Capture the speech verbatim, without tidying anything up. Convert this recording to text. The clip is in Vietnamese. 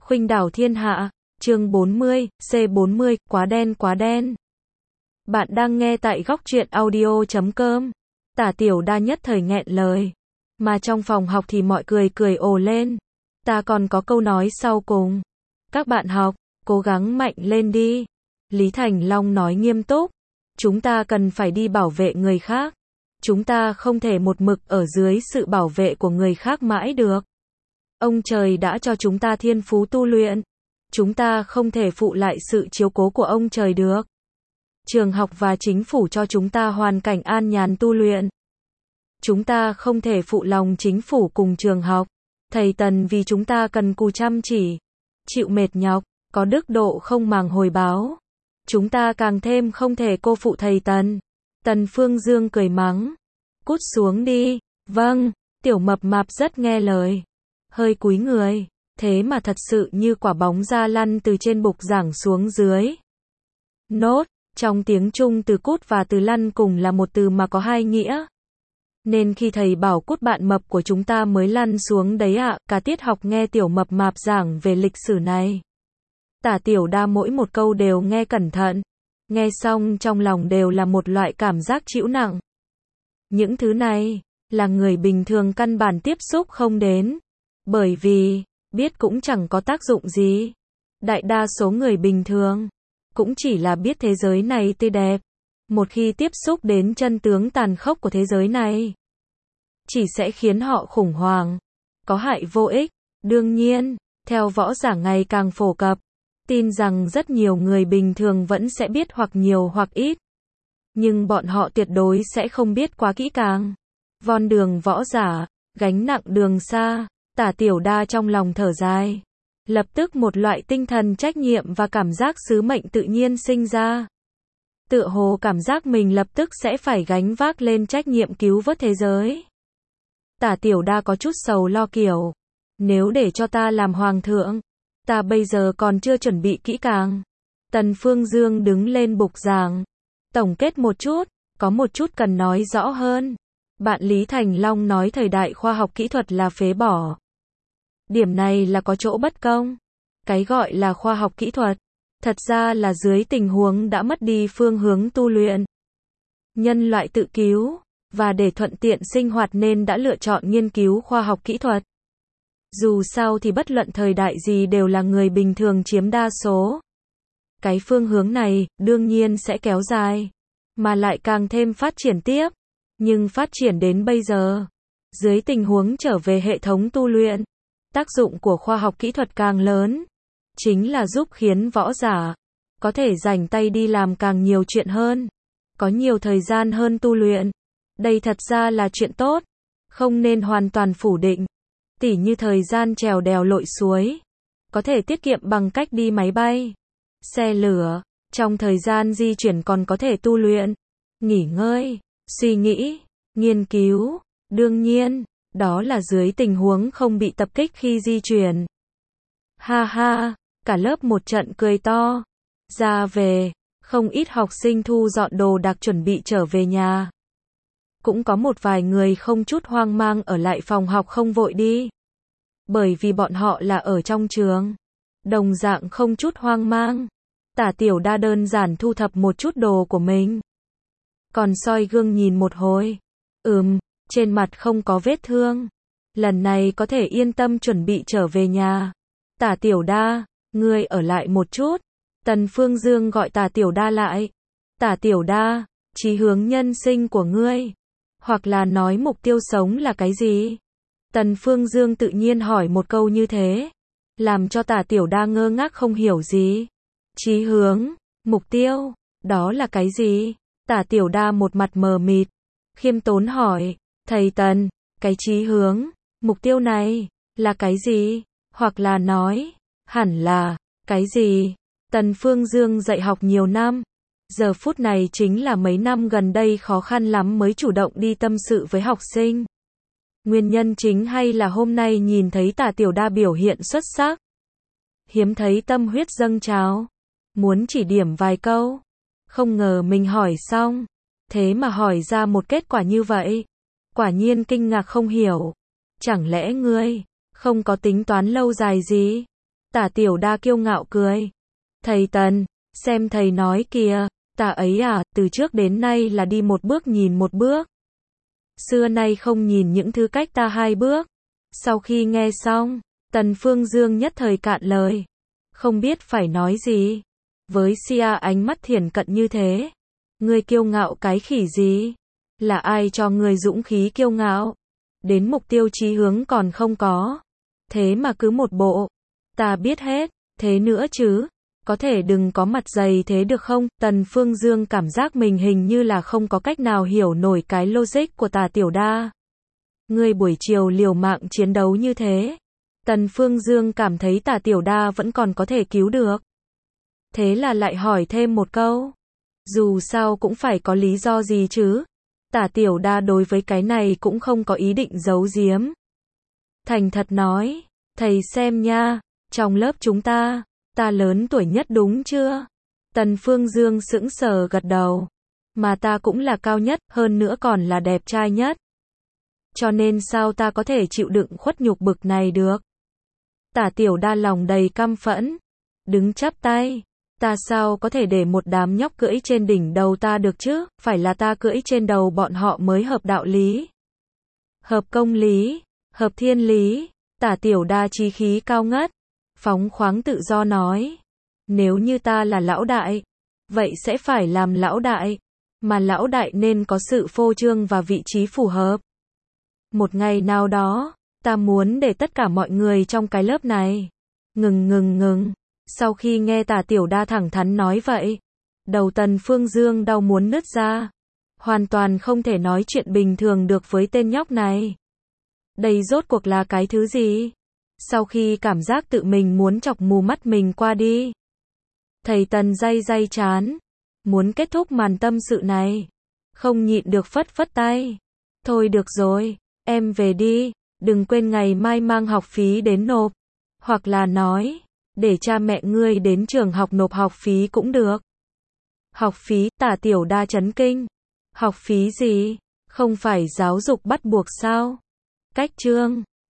Khuynh đảo thiên hạ, chương bốn mươi, C bốn mươi, quá đen quá đen. Bạn đang nghe tại góc truyện audio chấm com. Tả Tiểu Đa nhất thời nghẹn lời. Mà trong phòng học thì mọi người cười ồ lên. Ta còn có câu nói sau cùng. Các bạn học, cố gắng mạnh lên đi. Lý Thành Long nói nghiêm túc. Chúng ta cần phải đi bảo vệ người khác. Chúng ta không thể một mực ở dưới sự bảo vệ của người khác mãi được. Ông trời đã cho chúng ta thiên phú tu luyện. Chúng ta không thể phụ lại sự chiếu cố của ông trời được. Trường học và chính phủ cho chúng ta hoàn cảnh an nhàn tu luyện. Chúng ta không thể phụ lòng chính phủ cùng trường học. Thầy Tần vì chúng ta cần cù chăm chỉ, chịu mệt nhọc, có đức độ không màng hồi báo. Chúng ta càng thêm không thể cô phụ thầy Tần. Tần Phương Dương cười mắng. Cút xuống đi. Vâng, tiểu mập mạp rất nghe lời. Hơi cúi người, thế mà thật sự như quả bóng ra lăn từ trên bục giảng xuống dưới. Nốt, trong tiếng Trung từ cút và từ lăn cùng là một từ mà có hai nghĩa. Nên khi thầy bảo cút bạn mập của chúng ta mới lăn xuống đấy ạ, à, cả tiết học nghe tiểu mập mạp giảng về lịch sử này. Tả Tiểu Đa mỗi một câu đều nghe cẩn thận. Nghe xong trong lòng đều là một loại cảm giác chịu nặng. Những thứ này, là người bình thường căn bản tiếp xúc không đến. Bởi vì, biết cũng chẳng có tác dụng gì. Đại đa số người bình thường, cũng chỉ là biết thế giới này tươi đẹp. Một khi tiếp xúc đến chân tướng tàn khốc của thế giới này, chỉ sẽ khiến họ khủng hoảng, có hại vô ích. Đương nhiên, theo võ giả ngày càng phổ cập, tin rằng rất nhiều người bình thường vẫn sẽ biết hoặc nhiều hoặc ít. Nhưng bọn họ tuyệt đối sẽ không biết quá kỹ càng. Von đường võ giả, gánh nặng đường xa. Tả Tiểu Đa trong lòng thở dài. Lập tức một loại tinh thần trách nhiệm và cảm giác sứ mệnh tự nhiên sinh ra. Tựa hồ cảm giác mình lập tức sẽ phải gánh vác lên trách nhiệm cứu vớt thế giới. Tả Tiểu Đa có chút sầu lo kiểu. Nếu để cho ta làm hoàng thượng, ta bây giờ còn chưa chuẩn bị kỹ càng. Tần Phương Dương đứng lên bục giảng. Tổng kết một chút, có một chút cần nói rõ hơn. Bạn Lý Thành Long nói thời đại khoa học kỹ thuật là phế bỏ. Điểm này là có chỗ bất công. Cái gọi là khoa học kỹ thuật, thật ra là dưới tình huống đã mất đi phương hướng tu luyện. Nhân loại tự cứu, và để thuận tiện sinh hoạt nên đã lựa chọn nghiên cứu khoa học kỹ thuật. Dù sao thì bất luận thời đại gì đều là người bình thường chiếm đa số. Cái phương hướng này, đương nhiên sẽ kéo dài, mà lại càng thêm phát triển tiếp. Nhưng phát triển đến bây giờ, dưới tình huống trở về hệ thống tu luyện, tác dụng của khoa học kỹ thuật càng lớn, chính là giúp khiến võ giả có thể rảnh tay đi làm càng nhiều chuyện hơn, có nhiều thời gian hơn tu luyện. Đây thật ra là chuyện tốt, không nên hoàn toàn phủ định. Tỉ như thời gian trèo đèo lội suối, có thể tiết kiệm bằng cách đi máy bay, xe lửa, trong thời gian di chuyển còn có thể tu luyện, nghỉ ngơi, suy nghĩ, nghiên cứu. Đương nhiên, đó là dưới tình huống không bị tập kích khi di chuyển. Ha ha, cả lớp một trận cười to. Ra về, không ít học sinh thu dọn đồ đạc chuẩn bị trở về nhà. Cũng có một vài người không chút hoang mang ở lại phòng học không vội đi. Bởi vì bọn họ là ở trong trường. Đồng dạng không chút hoang mang. Tả Tiểu Đa đơn giản thu thập một chút đồ của mình. Còn soi gương nhìn một hồi. Ừm, trên mặt không có vết thương. Lần này có thể yên tâm chuẩn bị trở về nhà. Tả Tiểu Đa, ngươi ở lại một chút. Tần Phương Dương gọi Tả Tiểu Đa lại. Tả Tiểu Đa, chí hướng nhân sinh của ngươi, hoặc là nói mục tiêu sống là cái gì? Tần Phương Dương tự nhiên hỏi một câu như thế, làm cho Tả Tiểu Đa ngơ ngác không hiểu gì. Chí hướng, mục tiêu, đó là cái gì? Tả Tiểu Đa một mặt mờ mịt, khiêm tốn hỏi, thầy Tần, cái chí hướng, mục tiêu này, là cái gì? Hoặc là nói, hẳn là, cái gì? Tần Phương Dương dạy học nhiều năm, giờ phút này chính là mấy năm gần đây khó khăn lắm mới chủ động đi tâm sự với học sinh. Nguyên nhân chính hay là hôm nay nhìn thấy Tả Tiểu Đa biểu hiện xuất sắc. Hiếm thấy tâm huyết dâng trào, muốn chỉ điểm vài câu. Không ngờ mình hỏi xong, thế mà hỏi ra một kết quả như vậy. Quả nhiên kinh ngạc không hiểu. Chẳng lẽ ngươi không có tính toán lâu dài gì? Tả Tiểu Đa kiêu ngạo cười. Thầy Tần, xem thầy nói kìa, ta ấy à, từ trước đến nay là đi một bước nhìn một bước. Xưa nay không nhìn những thứ cách ta hai bước. Sau khi nghe xong, Tần Phương Dương nhất thời cạn lời. Không biết phải nói gì. Với Sia ánh mắt thiển cận như thế. Ngươi kiêu ngạo cái khỉ gì? Là ai cho ngươi dũng khí kiêu ngạo? Đến mục tiêu chí hướng còn không có. Thế mà cứ một bộ. Ta biết hết, thế nữa chứ. Có thể đừng có mặt dày thế được không? Tần Phương Dương cảm giác mình hình như là không có cách nào hiểu nổi cái logic của Tả Tiểu Đa. Ngươi buổi chiều liều mạng chiến đấu như thế. Tần Phương Dương cảm thấy Tả Tiểu Đa vẫn còn có thể cứu được. Thế là lại hỏi thêm một câu. Dù sao cũng phải có lý do gì chứ. Tả Tiểu Đa đối với cái này cũng không có ý định giấu giếm. Thành thật nói, thầy xem nha, trong lớp chúng ta, ta lớn tuổi nhất đúng chưa? Tần Phương Dương sững sờ gật đầu. Mà ta cũng là cao nhất, hơn nữa còn là đẹp trai nhất. Cho nên sao ta có thể chịu đựng khuất nhục bực này được? Tả Tiểu Đa lòng đầy căm phẫn. Đứng chắp tay. Ta sao có thể để một đám nhóc cưỡi trên đỉnh đầu ta được chứ? Phải là ta cưỡi trên đầu bọn họ mới hợp đạo lý. Hợp công lý. Hợp thiên lý. Tả Tiểu Đa chí khí cao ngất. Phóng khoáng tự do nói. Nếu như ta là lão đại, vậy sẽ phải làm lão đại. Mà lão đại nên có sự phô trương và vị trí phù hợp. Một ngày nào đó, ta muốn để tất cả mọi người trong cái lớp này. Ngừng ngừng ngừng. Sau khi nghe Tả Tiểu Đa thẳng thắn nói vậy, đầu Tần Phương Dương đau muốn nứt ra. Hoàn toàn không thể nói chuyện bình thường được với tên nhóc này. Đây rốt cuộc là cái thứ gì? Sau khi cảm giác tự mình muốn chọc mù mắt mình qua đi, thầy Tần day day chán, muốn kết thúc màn tâm sự này, không nhịn được phất phất tay. Thôi được rồi, em về đi, đừng quên ngày mai mang học phí đến nộp. Hoặc là nói, để cha mẹ ngươi đến trường học nộp học phí cũng được. Học phí? Tả Tiểu Đa chấn kinh. Học phí gì? Không phải giáo dục bắt buộc sao? Cách chương